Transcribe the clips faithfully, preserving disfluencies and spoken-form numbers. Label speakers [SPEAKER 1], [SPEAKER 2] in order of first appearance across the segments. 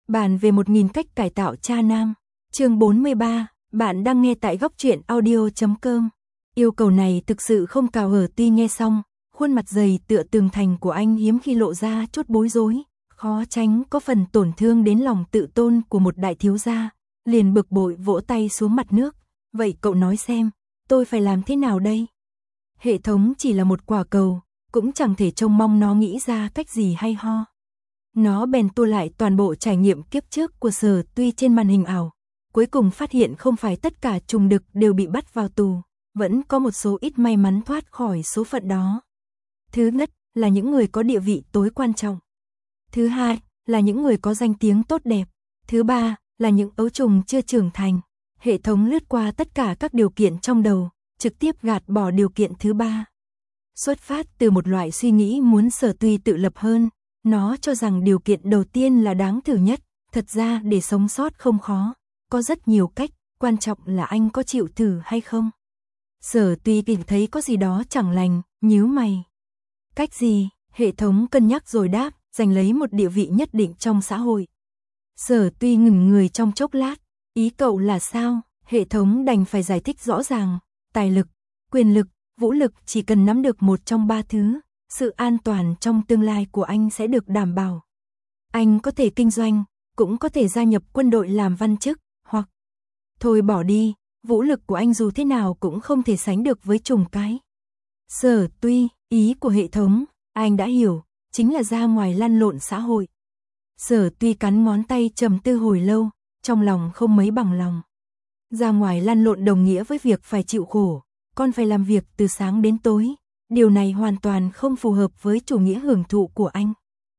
[SPEAKER 1] Bàn về một nghìn cách cải tạo cha nam. Chương bốn mươi ba, bạn đang nghe tại góc truyện audio chấm com. Yêu cầu này thực sự không cào hở, tuy nghe xong, khuôn mặt dày tựa tường thành của anh hiếm khi lộ ra chút bối rối, khó tránh có phần tổn thương đến lòng tự tôn của một đại thiếu gia, liền bực bội vỗ tay xuống mặt nước. Vậy cậu nói xem, tôi phải làm thế nào đây? Hệ thống chỉ là một quả cầu, cũng chẳng thể trông mong nó nghĩ ra cách gì hay ho. Nó bèn tua lại toàn bộ trải nghiệm kiếp trước của Sở Tuy trên màn hình ảo. Cuối cùng phát hiện không phải tất cả trùng đực đều bị bắt vào tù, vẫn có một số ít may mắn thoát khỏi số phận đó. Thứ nhất là những người có địa vị tối quan trọng. Thứ hai là những người có danh tiếng tốt đẹp. Thứ ba là những ấu trùng chưa trưởng thành. Hệ thống lướt qua tất cả các điều kiện trong đầu, trực tiếp gạt bỏ điều kiện thứ ba. Xuất phát từ một loại suy nghĩ muốn Sở Tuy tự lập hơn, nó cho rằng điều kiện đầu tiên là đáng thử nhất. Thật ra để sống sót không khó, có rất nhiều cách, quan trọng là anh có chịu thử hay không. Sở Tuy tìm thấy có gì đó chẳng lành, nhíu mày. Cách gì? Hệ thống cân nhắc rồi đáp, giành lấy một địa vị nhất định trong xã hội. Sở Tuy ngừng người trong chốc lát, ý cậu là sao? Hệ thống đành phải giải thích rõ ràng, tài lực, quyền lực, vũ lực chỉ cần nắm được một trong ba thứ, sự an toàn trong tương lai của anh sẽ được đảm bảo. Anh có thể kinh doanh, cũng có thể gia nhập quân đội làm văn chức, hoặc thôi bỏ đi, vũ lực của anh dù thế nào cũng không thể sánh được với trùng cái. Sở Tuy, ý của hệ thống, anh đã hiểu, chính là ra ngoài lăn lộn xã hội. Sở Tuy cắn ngón tay trầm tư hồi lâu, trong lòng không mấy bằng lòng. Ra ngoài lăn lộn đồng nghĩa với việc phải chịu khổ, còn phải làm việc từ sáng đến tối. Điều này hoàn toàn không phù hợp với chủ nghĩa hưởng thụ của anh.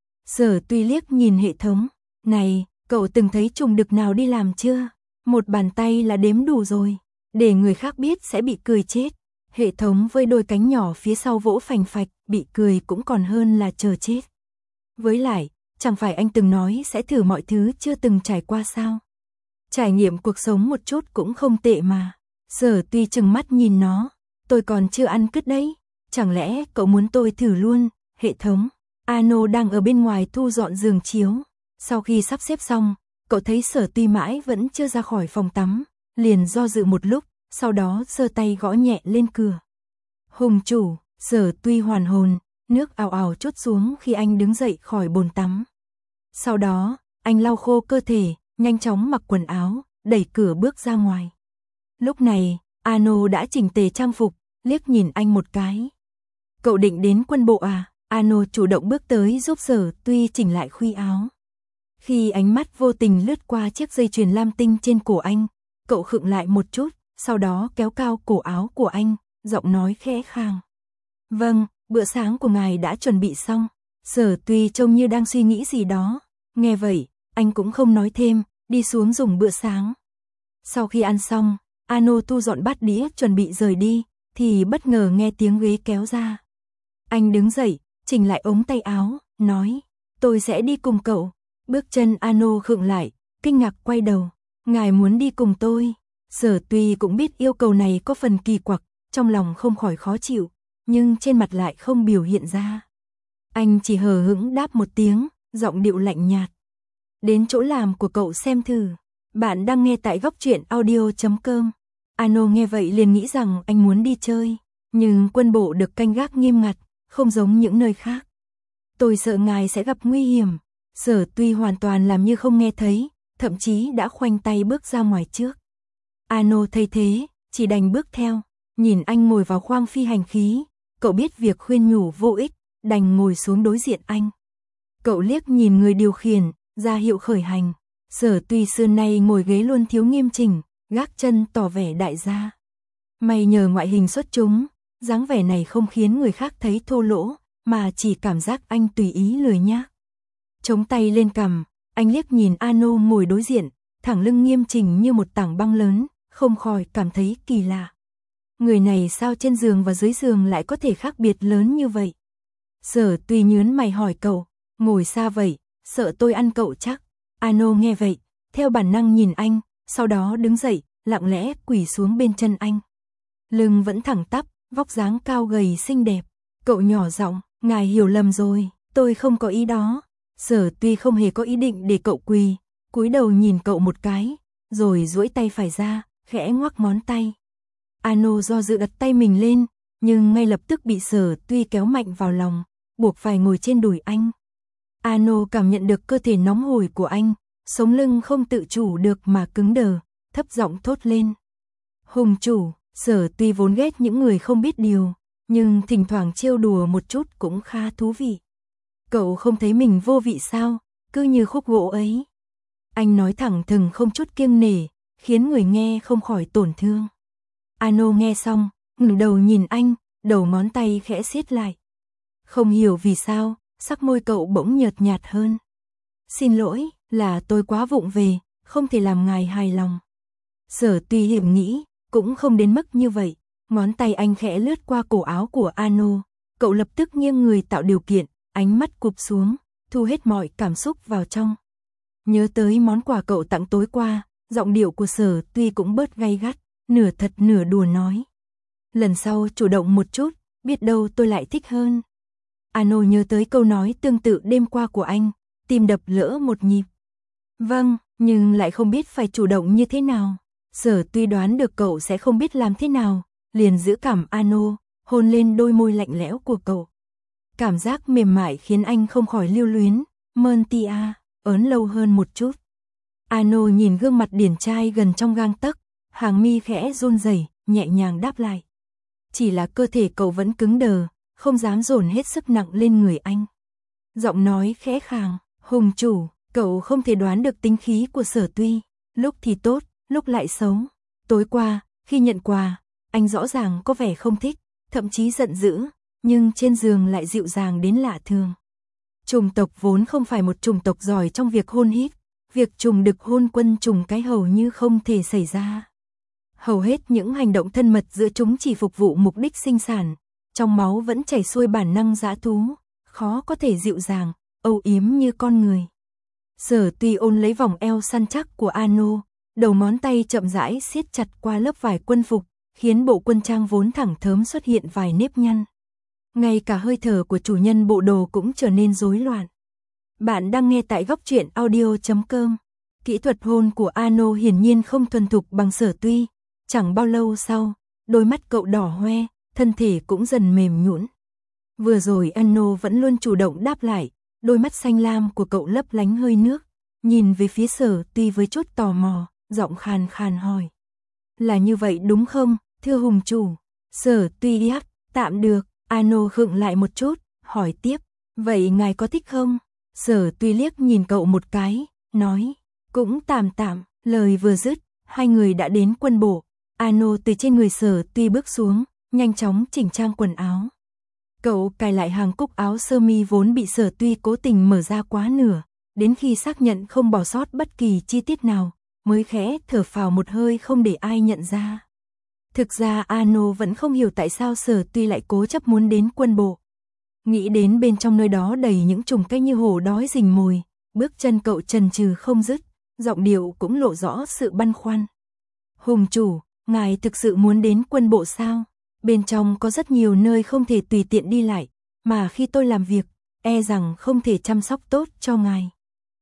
[SPEAKER 1] Sở Tuy liếc nhìn hệ thống, này, cậu từng thấy trùng đực nào đi làm chưa? Một bàn tay là đếm đủ rồi, để người khác biết sẽ bị cười chết. Hệ thống với đôi cánh nhỏ phía sau vỗ phành phạch, bị cười cũng còn hơn là chờ chết. Với lại, chẳng phải anh từng nói sẽ thử mọi thứ chưa từng trải qua sao? Trải nghiệm cuộc sống một chút cũng không tệ mà. Sở Tuy trừng mắt nhìn nó, tôi còn chưa ăn cứt đấy. Chẳng lẽ cậu muốn tôi thử luôn? Hệ thống, Ano đang ở bên ngoài thu dọn giường chiếu. Sau khi sắp xếp xong, cậu thấy Sở Tuy mãi vẫn chưa ra khỏi phòng tắm, liền do dự một lúc, sau đó giơ tay gõ nhẹ lên cửa. Hùng chủ, Sở Tuy hoàn hồn, nước ào ào trút xuống khi anh đứng dậy khỏi bồn tắm. Sau đó, anh lau khô cơ thể, nhanh chóng mặc quần áo, đẩy cửa bước ra ngoài. Lúc này, Ano đã chỉnh tề trang phục, liếc nhìn anh một cái. Cậu định đến quân bộ à? Ano chủ động bước tới giúp Sở Tuy chỉnh lại khuy áo. Khi ánh mắt vô tình lướt qua chiếc dây chuyền lam tinh trên cổ anh, cậu khựng lại một chút, sau đó kéo cao cổ áo của anh, giọng nói khẽ khàng. Vâng, bữa sáng của ngài đã chuẩn bị xong. Sở Tuy trông như đang suy nghĩ gì đó. Nghe vậy, anh cũng không nói thêm, đi xuống dùng bữa sáng. Sau khi ăn xong, Ano thu dọn bát đĩa chuẩn bị rời đi, thì bất ngờ nghe tiếng ghế kéo ra. Anh đứng dậy, chỉnh lại ống tay áo, nói, tôi sẽ đi cùng cậu. Bước chân Ano khựng lại, kinh ngạc quay đầu, ngài muốn đi cùng tôi. Sở Tuy cũng biết yêu cầu này có phần kỳ quặc, trong lòng không khỏi khó chịu, nhưng trên mặt lại không biểu hiện ra. Anh chỉ hờ hững đáp một tiếng, giọng điệu lạnh nhạt. Đến chỗ làm của cậu xem thử. Bạn đang nghe tại góc truyện audio chấm com. Ano nghe vậy liền nghĩ rằng anh muốn đi chơi, nhưng quân bộ được canh gác nghiêm ngặt, không giống những nơi khác. Tôi sợ ngài sẽ gặp nguy hiểm. Sở Tuy hoàn toàn làm như không nghe thấy, thậm chí đã khoanh tay bước ra ngoài trước. Ano thấy thế, chỉ đành bước theo, nhìn anh ngồi vào khoang phi hành khí, cậu biết việc khuyên nhủ vô ích, đành ngồi xuống đối diện anh. Cậu liếc nhìn người điều khiển, ra hiệu khởi hành. Sở Tuy xưa nay ngồi ghế luôn thiếu nghiêm chỉnh, gác chân tỏ vẻ đại gia. May nhờ ngoại hình xuất chúng, dáng vẻ này không khiến người khác thấy thô lỗ, mà chỉ cảm giác anh tùy ý lười nhác. Chống tay lên cằm, anh liếc nhìn Ano ngồi đối diện, thẳng lưng nghiêm chỉnh như một tảng băng lớn, không khỏi cảm thấy kỳ lạ. Người này sao trên giường và dưới giường lại có thể khác biệt lớn như vậy? Sở Tuy nhớn mày hỏi cậu, ngồi xa vậy, sợ tôi ăn cậu chắc? Ano nghe vậy, theo bản năng nhìn anh, sau đó đứng dậy, lặng lẽ quỳ xuống bên chân anh. Lưng vẫn thẳng tắp, vóc dáng cao gầy xinh đẹp. Cậu nhỏ giọng, ngài hiểu lầm rồi, tôi không có ý đó. Sở Tuy không hề có ý định để cậu quỳ, cúi đầu nhìn cậu một cái, rồi duỗi tay phải ra, khẽ ngoắc ngón tay. Ano do dự đặt tay mình lên, nhưng ngay lập tức bị Sở Tuy kéo mạnh vào lòng, buộc phải ngồi trên đùi anh. Ano cảm nhận được cơ thể nóng hổi của anh, sống lưng không tự chủ được mà cứng đờ, thấp giọng thốt lên. Hùng chủ. Sở Tuy vốn ghét những người không biết điều, nhưng thỉnh thoảng trêu đùa một chút cũng khá thú vị. Cậu không thấy mình vô vị sao, cứ như khúc gỗ ấy. Anh nói thẳng thừng không chút kiêng nể, khiến người nghe không khỏi tổn thương. Ano nghe xong, ngẩng đầu nhìn anh, đầu ngón tay khẽ siết lại. Không hiểu vì sao, sắc môi cậu bỗng nhợt nhạt hơn. Xin lỗi, là tôi quá vụng về, không thể làm ngài hài lòng. Sở Tuy hiểm nghĩ, cũng không đến mức như vậy. Ngón tay anh khẽ lướt qua cổ áo của Ano, cậu lập tức nghiêng người tạo điều kiện, ánh mắt cụp xuống, thu hết mọi cảm xúc vào trong. Nhớ tới món quà cậu tặng tối qua, giọng điệu của Sở Tuy cũng bớt gay gắt, nửa thật nửa đùa nói. Lần sau chủ động một chút, biết đâu tôi lại thích hơn. Ano nhớ tới câu nói tương tự đêm qua của anh, tim đập lỡ một nhịp. Vâng, nhưng lại không biết phải chủ động như thế nào. Sở Tuy đoán được cậu sẽ không biết làm thế nào, liền giữ cảm Ano, hôn lên đôi môi lạnh lẽo của cậu. Cảm giác mềm mại khiến anh không khỏi lưu luyến, mơn tia, ớn lâu hơn một chút. Ano nhìn gương mặt điển trai gần trong gang tấc, hàng mi khẽ run rẩy, nhẹ nhàng đáp lại. Chỉ là cơ thể cậu vẫn cứng đờ, không dám dồn hết sức nặng lên người anh. Giọng nói khẽ khàng, hùng chủ, cậu không thể đoán được tính khí của Sở Tuy, lúc thì tốt, lúc lại xấu. Tối qua, khi nhận quà, anh rõ ràng có vẻ không thích, thậm chí giận dữ, nhưng trên giường lại dịu dàng đến lạ thường. Trùng tộc vốn không phải một chủng tộc giỏi trong việc hôn hít, việc trùng đực hôn quân trùng cái hầu như không thể xảy ra. Hầu hết những hành động thân mật giữa chúng chỉ phục vụ mục đích sinh sản, trong máu vẫn chảy xuôi bản năng dã thú, khó có thể dịu dàng, âu yếm như con người. Sở Tuy ôn lấy vòng eo săn chắc của Ano, đầu ngón tay chậm rãi siết chặt qua lớp vải quân phục, khiến bộ quân trang vốn thẳng thớm xuất hiện vài nếp nhăn. Ngay cả hơi thở của chủ nhân bộ đồ cũng trở nên rối loạn. Bạn đang nghe tại góc truyện audio chấm com. Kỹ thuật hôn của Ano hiển nhiên không thuần thục bằng Sở Tuy. Chẳng bao lâu sau, đôi mắt cậu đỏ hoe, thân thể cũng dần mềm nhũn. Vừa rồi Ano vẫn luôn chủ động đáp lại, đôi mắt xanh lam của cậu lấp lánh hơi nước, nhìn về phía Sở Tuy với chút tò mò, giọng khàn khàn hỏi. Là như vậy đúng không, thưa hùng chủ? Sở Tuy đáp, tạm được. Ano khựng lại một chút, hỏi tiếp, vậy ngài có thích không? Sở Tuy liếc nhìn cậu một cái, nói, cũng tạm tạm. Lời vừa dứt, hai người đã đến quân bộ. Ano từ trên người Sở Tuy bước xuống, nhanh chóng chỉnh trang quần áo. Cậu cài lại hàng cúc áo sơ mi vốn bị Sở Tuy cố tình mở ra quá nửa, đến khi xác nhận không bỏ sót bất kỳ chi tiết nào, mới khẽ thở phào một hơi không để ai nhận ra. Thực ra Ano vẫn không hiểu tại sao Sở Tuy lại cố chấp muốn đến quân bộ. Nghĩ đến bên trong nơi đó đầy những trùng cách như hổ đói rình mồi, bước chân cậu chần chừ không dứt, giọng điệu cũng lộ rõ sự băn khoăn. Hùng chủ, ngài thực sự muốn đến quân bộ sao? Bên trong có rất nhiều nơi không thể tùy tiện đi lại, mà khi tôi làm việc, e rằng không thể chăm sóc tốt cho ngài.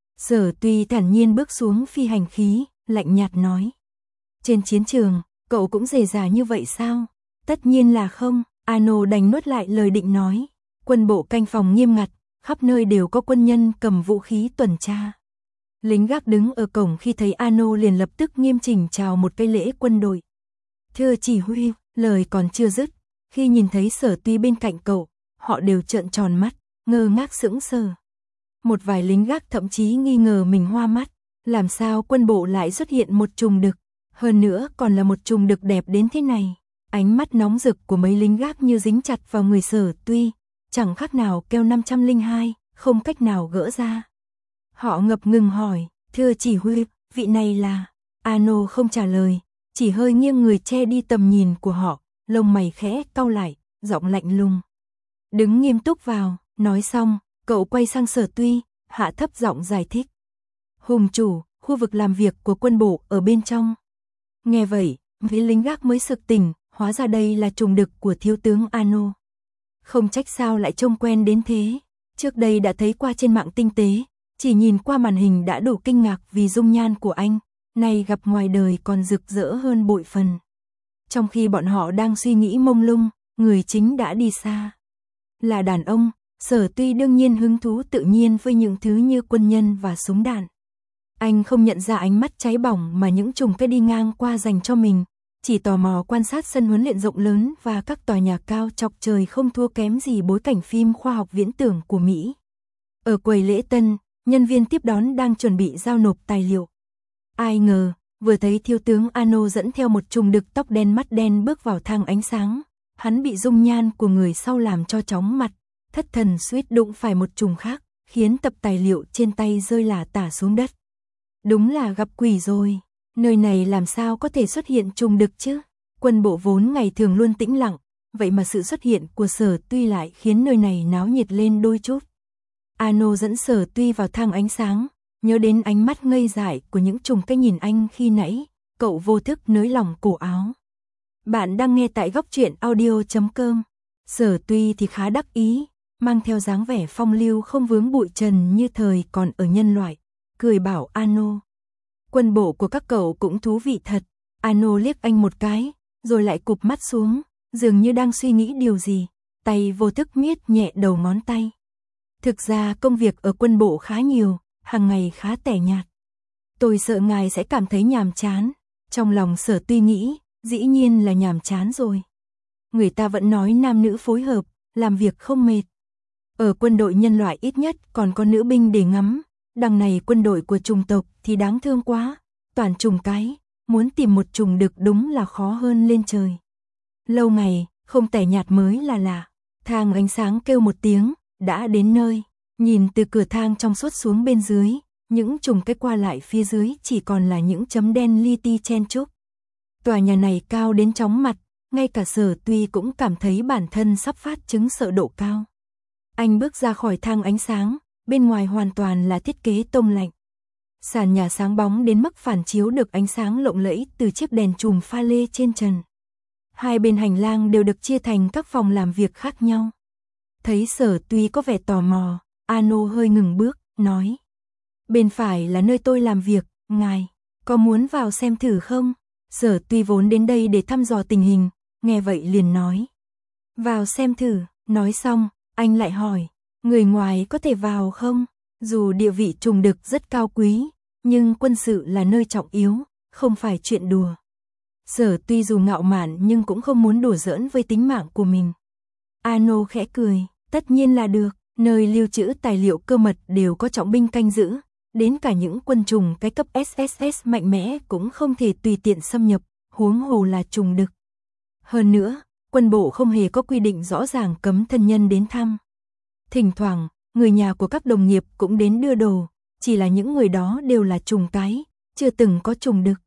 [SPEAKER 1] Sở Tuy thản nhiên bước xuống phi hành khí, lạnh nhạt nói. Trên chiến trường, cậu cũng dè dà như vậy sao? Tất nhiên là không, Ano đành nuốt lại lời định nói. Quân bộ canh phòng nghiêm ngặt, khắp nơi đều có quân nhân cầm vũ khí tuần tra. Lính gác đứng ở cổng khi thấy Ano liền lập tức nghiêm chỉnh chào một cái lễ quân đội. Thưa chỉ huy, lời còn chưa dứt, khi nhìn thấy Sở Tuy bên cạnh cậu, họ đều trợn tròn mắt, ngơ ngác sững sờ. Một vài lính gác thậm chí nghi ngờ mình hoa mắt, làm sao quân bộ lại xuất hiện một trùng đực, hơn nữa còn là một trùng đực đẹp đến thế này. Ánh mắt nóng rực của mấy lính gác như dính chặt vào người Sở Tuy, chẳng khác nào keo năm trăm lẻ hai, không cách nào gỡ ra. Họ ngập ngừng hỏi, thưa chỉ huy, vị này là... Ano không trả lời, chỉ hơi nghiêng người che đi tầm nhìn của họ, lông mày khẽ cau lại, giọng lạnh lùng. Đứng nghiêm túc vào, nói xong, cậu quay sang Sở Tuy, hạ thấp giọng giải thích. Hùng chủ, khu vực làm việc của quân bộ ở bên trong. Nghe vậy, mấy lính gác mới sực tỉnh, hóa ra đây là trùng đực của thiếu tướng Ano. Không trách sao lại trông quen đến thế, trước đây đã thấy qua trên mạng tinh tế, chỉ nhìn qua màn hình đã đủ kinh ngạc vì dung nhan của anh, nay gặp ngoài đời còn rực rỡ hơn bội phần. Trong khi bọn họ đang suy nghĩ mông lung, người chính đã đi xa. Là đàn ông, Sở Tuy đương nhiên hứng thú tự nhiên với những thứ như quân nhân và súng đạn. Anh không nhận ra ánh mắt cháy bỏng mà những trùng cây đi ngang qua dành cho mình, chỉ tò mò quan sát sân huấn luyện rộng lớn và các tòa nhà cao chọc trời không thua kém gì bối cảnh phim khoa học viễn tưởng của Mỹ. Ở quầy lễ tân, nhân viên tiếp đón đang chuẩn bị giao nộp tài liệu. Ai ngờ, vừa thấy thiếu tướng Ano dẫn theo một trùng đực tóc đen mắt đen bước vào thang ánh sáng, hắn bị dung nhan của người sau làm cho chóng mặt, thất thần suýt đụng phải một trùng khác, khiến tập tài liệu trên tay rơi lả tả xuống đất. Đúng là gặp quỷ rồi, nơi này làm sao có thể xuất hiện trùng đực chứ? Quân bộ vốn ngày thường luôn tĩnh lặng, vậy mà sự xuất hiện của Sở Tuy lại khiến nơi này náo nhiệt lên đôi chút. Ano dẫn Sở Tuy vào thang ánh sáng, nhớ đến ánh mắt ngây dại của những trùng cái nhìn anh khi nãy, cậu vô thức nới lỏng cổ áo. Bạn đang nghe tại góc truyện audio chấm com. Sở Tuy thì khá đắc ý, mang theo dáng vẻ phong lưu không vướng bụi trần như thời còn ở nhân loại, cười bảo Ano. Quân bộ của các cậu cũng thú vị thật. Ano liếc anh một cái, rồi lại cụp mắt xuống, dường như đang suy nghĩ điều gì, tay vô thức miết nhẹ đầu ngón tay. Thực ra công việc ở quân bộ khá nhiều, hàng ngày khá tẻ nhạt. Tôi sợ ngài sẽ cảm thấy nhàm chán. Trong lòng Sở Tuy nghĩ, dĩ nhiên là nhàm chán rồi. Người ta vẫn nói nam nữ phối hợp, làm việc không mệt. Ở quân đội nhân loại ít nhất còn có nữ binh để ngắm, đằng này quân đội của trùng tộc thì đáng thương quá, toàn trùng cái, muốn tìm một trùng đực đúng là khó hơn lên trời. Lâu ngày, không tẻ nhạt mới là lạ. Thang ánh sáng kêu một tiếng, đã đến nơi, nhìn từ cửa thang trong suốt xuống bên dưới, những trùng cái qua lại phía dưới chỉ còn là những chấm đen li ti chen chúc. Tòa nhà này cao đến chóng mặt, ngay cả Sở Tuy cũng cảm thấy bản thân sắp phát chứng sợ độ cao. Anh bước ra khỏi thang ánh sáng, bên ngoài hoàn toàn là thiết kế tông lạnh. Sàn nhà sáng bóng đến mức phản chiếu được ánh sáng lộng lẫy từ chiếc đèn chùm pha lê trên trần. Hai bên hành lang đều được chia thành các phòng làm việc khác nhau. Thấy Sở Tuy có vẻ tò mò, Ano hơi ngừng bước, nói. Bên phải là nơi tôi làm việc, ngài, có muốn vào xem thử không? Sở Tuy vốn đến đây để thăm dò tình hình, nghe vậy liền nói. Vào xem thử, nói xong, anh lại hỏi, người ngoài có thể vào không? Dù địa vị trùng đực rất cao quý, nhưng quân sự là nơi trọng yếu, không phải chuyện đùa. Sở Tuy dù ngạo mạn nhưng cũng không muốn đùa giỡn với tính mạng của mình. Ano khẽ cười, tất nhiên là được, nơi lưu trữ tài liệu cơ mật đều có trọng binh canh giữ, đến cả những quân trùng cái cấp ét ét ét mạnh mẽ cũng không thể tùy tiện xâm nhập, huống hồ là trùng đực. Hơn nữa, quân bộ không hề có quy định rõ ràng cấm thân nhân đến thăm. Thỉnh thoảng, người nhà của các đồng nghiệp cũng đến đưa đồ, chỉ là những người đó đều là trùng cái, chưa từng có trùng đực.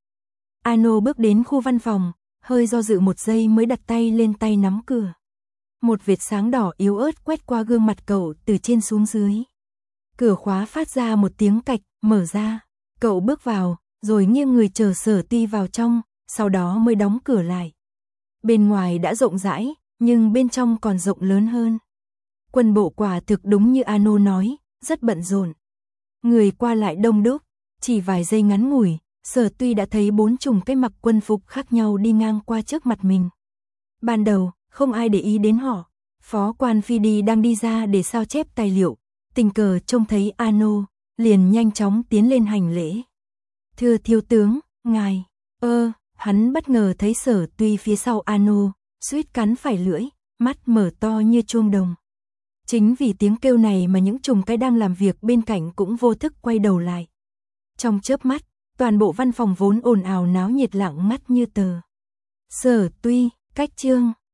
[SPEAKER 1] Ano bước đến khu văn phòng, hơi do dự một giây mới đặt tay lên tay nắm cửa. Một vệt sáng đỏ yếu ớt quét qua gương mặt cậu từ trên xuống dưới. Cửa khóa phát ra một tiếng cạch, mở ra. Cậu bước vào, rồi nghiêng người chờ Sở Tuy vào trong, sau đó mới đóng cửa lại. Bên ngoài đã rộng rãi, nhưng bên trong còn rộng lớn hơn. Quân bộ quả thực đúng như Ano nói, rất bận rộn. Người qua lại đông đúc, chỉ vài giây ngắn ngủi, Sở Tuy đã thấy bốn trùng cái mặc quân phục khác nhau đi ngang qua trước mặt mình. Ban đầu, không ai để ý đến họ. Phó quan Phi Đi đang đi ra để sao chép tài liệu, tình cờ trông thấy Ano, liền nhanh chóng tiến lên hành lễ. Thưa thiếu tướng, ngài, ơ, hắn bất ngờ thấy Sở Tuy phía sau Ano, suýt cắn phải lưỡi, mắt mở to như chuông đồng. Chính vì tiếng kêu này mà những trùng cái đang làm việc bên cạnh cũng vô thức quay đầu lại. Trong chớp mắt, toàn bộ văn phòng vốn ồn ào náo nhiệt lặng mắt như tờ. Sở Tuy, cách chương.